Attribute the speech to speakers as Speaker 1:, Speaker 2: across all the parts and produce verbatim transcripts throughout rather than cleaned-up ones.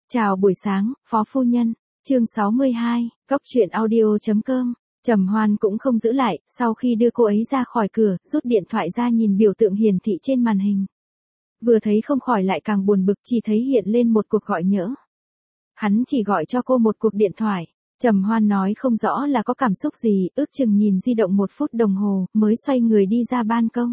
Speaker 1: Chào buổi sáng, Phó phu nhân. Chương sáu mươi hai, Cốc truyện audio.com. Trầm Hoan cũng không giữ lại, sau khi đưa cô ấy ra khỏi cửa, rút điện thoại ra nhìn biểu tượng hiển thị trên màn hình. Vừa thấy không khỏi lại càng buồn bực, chỉ thấy hiện lên một cuộc gọi nhỡ. Hắn chỉ gọi cho cô một cuộc điện thoại. Trầm Hoan nói không rõ là có cảm xúc gì, ước chừng nhìn di động một phút đồng hồ, mới xoay người đi ra ban công.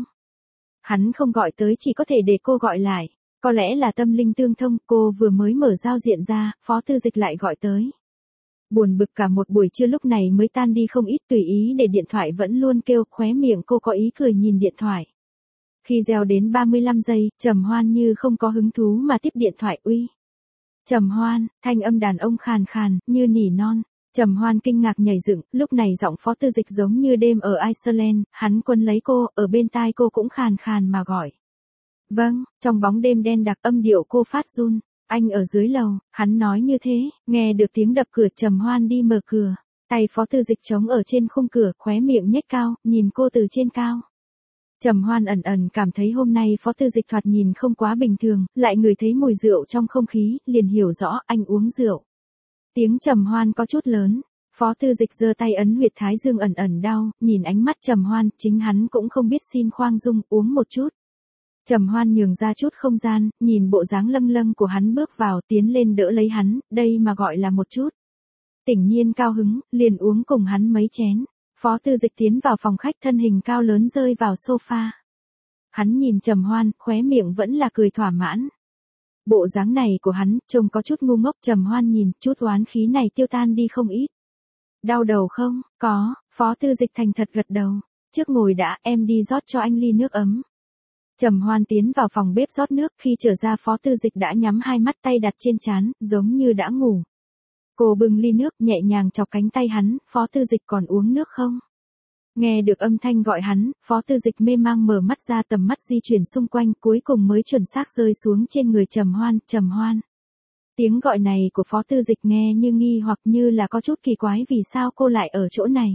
Speaker 1: Hắn không gọi tới chỉ có thể để cô gọi lại. Có lẽ là tâm linh tương thông, cô vừa mới mở giao diện ra, Phó Tư Dịch lại gọi tới. Buồn bực cả một buổi trưa lúc này mới tan đi không ít, tùy ý để điện thoại vẫn luôn kêu, khóe miệng cô có ý cười nhìn điện thoại. Khi reo đến ba mươi lăm giây, Trầm Hoan như không có hứng thú mà tiếp điện thoại. Uy. Trầm Hoan, thanh âm đàn ông khàn khàn, như nỉ non. Trầm Hoan kinh ngạc nhảy dựng, lúc này giọng Phó Tư Dịch giống như đêm ở Iceland, hắn quấn lấy cô, ở bên tai cô cũng khàn khàn mà gọi. Vâng, trong bóng đêm đen đặc âm điệu cô phát run. Anh ở dưới lầu, hắn nói như thế, nghe được tiếng đập cửa. Trầm Hoan đi mở cửa, tay Phó Tư Dịch trống ở trên khung cửa, khóe miệng nhếch cao, nhìn cô từ trên cao. Trầm Hoan ẩn ẩn cảm thấy hôm nay Phó Tư Dịch thoạt nhìn không quá bình thường, lại ngửi thấy mùi rượu trong không khí, liền hiểu rõ anh uống rượu. Tiếng Trầm Hoan có chút lớn, Phó Tư Dịch giơ tay ấn huyệt thái dương ẩn ẩn đau, nhìn ánh mắt Trầm Hoan, chính hắn cũng không biết xin khoang dung, uống một chút. Trầm Hoan nhường ra chút không gian, nhìn bộ dáng lâng lâng của hắn bước vào, tiến lên đỡ lấy hắn, đây mà gọi là một chút. Tỉnh nhiên cao hứng, liền uống cùng hắn mấy chén. Phó Tư Dịch tiến vào phòng khách, thân hình cao lớn rơi vào sofa. Hắn nhìn Trầm Hoan, khóe miệng vẫn là cười thỏa mãn. Bộ dáng này của hắn, trông có chút ngu ngốc. Trầm Hoan nhìn, chút oán khí này tiêu tan đi không ít. Đau đầu không? Có, Phó Tư Dịch thành thật gật đầu. Trước ngồi đã, em đi rót cho anh ly nước ấm. Trầm Hoan tiến vào phòng bếp rót nước, khi trở ra Phó Tư Dịch đã nhắm hai mắt, tay đặt trên trán, giống như đã ngủ. Cô bưng ly nước, nhẹ nhàng chọc cánh tay hắn, Phó Tư Dịch còn uống nước không? Nghe được âm thanh gọi hắn, Phó Tư Dịch mê mang mở mắt ra, tầm mắt di chuyển xung quanh, cuối cùng mới chuẩn xác rơi xuống trên người Trầm Hoan. Trầm Hoan. Tiếng gọi này của Phó Tư Dịch nghe như nghi hoặc, như là có chút kỳ quái, vì sao cô lại ở chỗ này?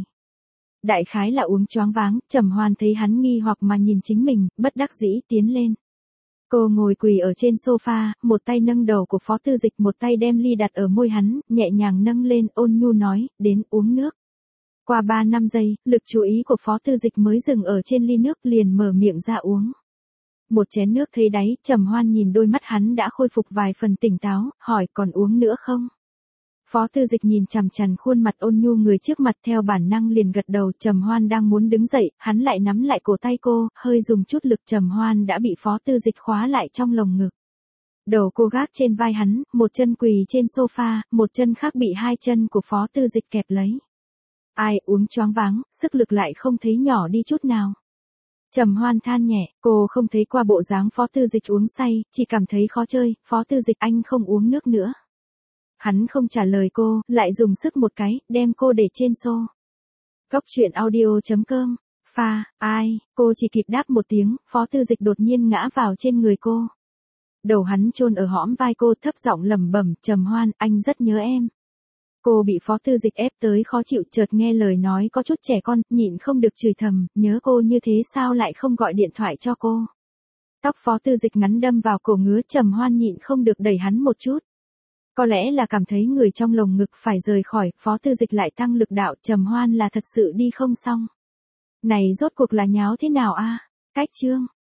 Speaker 1: Đại khái là uống choáng váng, Trầm Hoan thấy hắn nghi hoặc mà nhìn chính mình, bất đắc dĩ tiến lên. Cô ngồi quỳ ở trên sofa, một tay nâng đầu của Phó Tư Dịch, một tay đem ly đặt ở môi hắn, nhẹ nhàng nâng lên, ôn nhu nói, đến uống nước. Qua ba năm giây, lực chú ý của Phó Tư Dịch mới dừng ở trên ly nước, liền mở miệng ra uống. Một chén nước thấy đáy, Trầm Hoan nhìn đôi mắt hắn đã khôi phục vài phần tỉnh táo, hỏi còn uống nữa không? Phó Tư Dịch nhìn chằm chằm khuôn mặt ôn nhu người trước mặt, theo bản năng liền gật đầu. Trầm Hoan đang muốn đứng dậy, hắn lại nắm lại cổ tay cô, hơi dùng chút lực. Trầm Hoan đã bị Phó Tư Dịch khóa lại trong lồng ngực. Đầu cô gác trên vai hắn, một chân quỳ trên sofa, một chân khác bị hai chân của Phó Tư Dịch kẹp lấy. Ai uống choáng váng, sức lực lại không thấy nhỏ đi chút nào. Trầm Hoan than nhẹ, cô không thấy qua bộ dáng Phó Tư Dịch uống say, chỉ cảm thấy khó chơi. Phó Tư Dịch, anh không uống nước nữa. Hắn không trả lời cô, lại dùng sức một cái, đem cô để trên xô. Cốc truyện audio.com. Pha, ai, cô chỉ kịp đáp một tiếng, Phó Tư Dịch đột nhiên ngã vào trên người cô. Đầu hắn chôn ở hõm vai cô, thấp giọng lẩm bẩm, Trầm Hoan, anh rất nhớ em. Cô bị Phó Tư Dịch ép tới khó chịu, chợt nghe lời nói có chút trẻ con, nhịn không được chửi thầm, nhớ cô như thế sao lại không gọi điện thoại cho cô. Tóc Phó Tư Dịch ngắn đâm vào cổ ngứa, Trầm Hoan nhịn không được đẩy hắn một chút. Có lẽ là cảm thấy người trong lồng ngực phải rời khỏi, Phó Tư Dịch lại tăng lực đạo. Trầm Hoan là thật sự đi không xong. Này rốt cuộc là nháo thế nào a? Cách chương.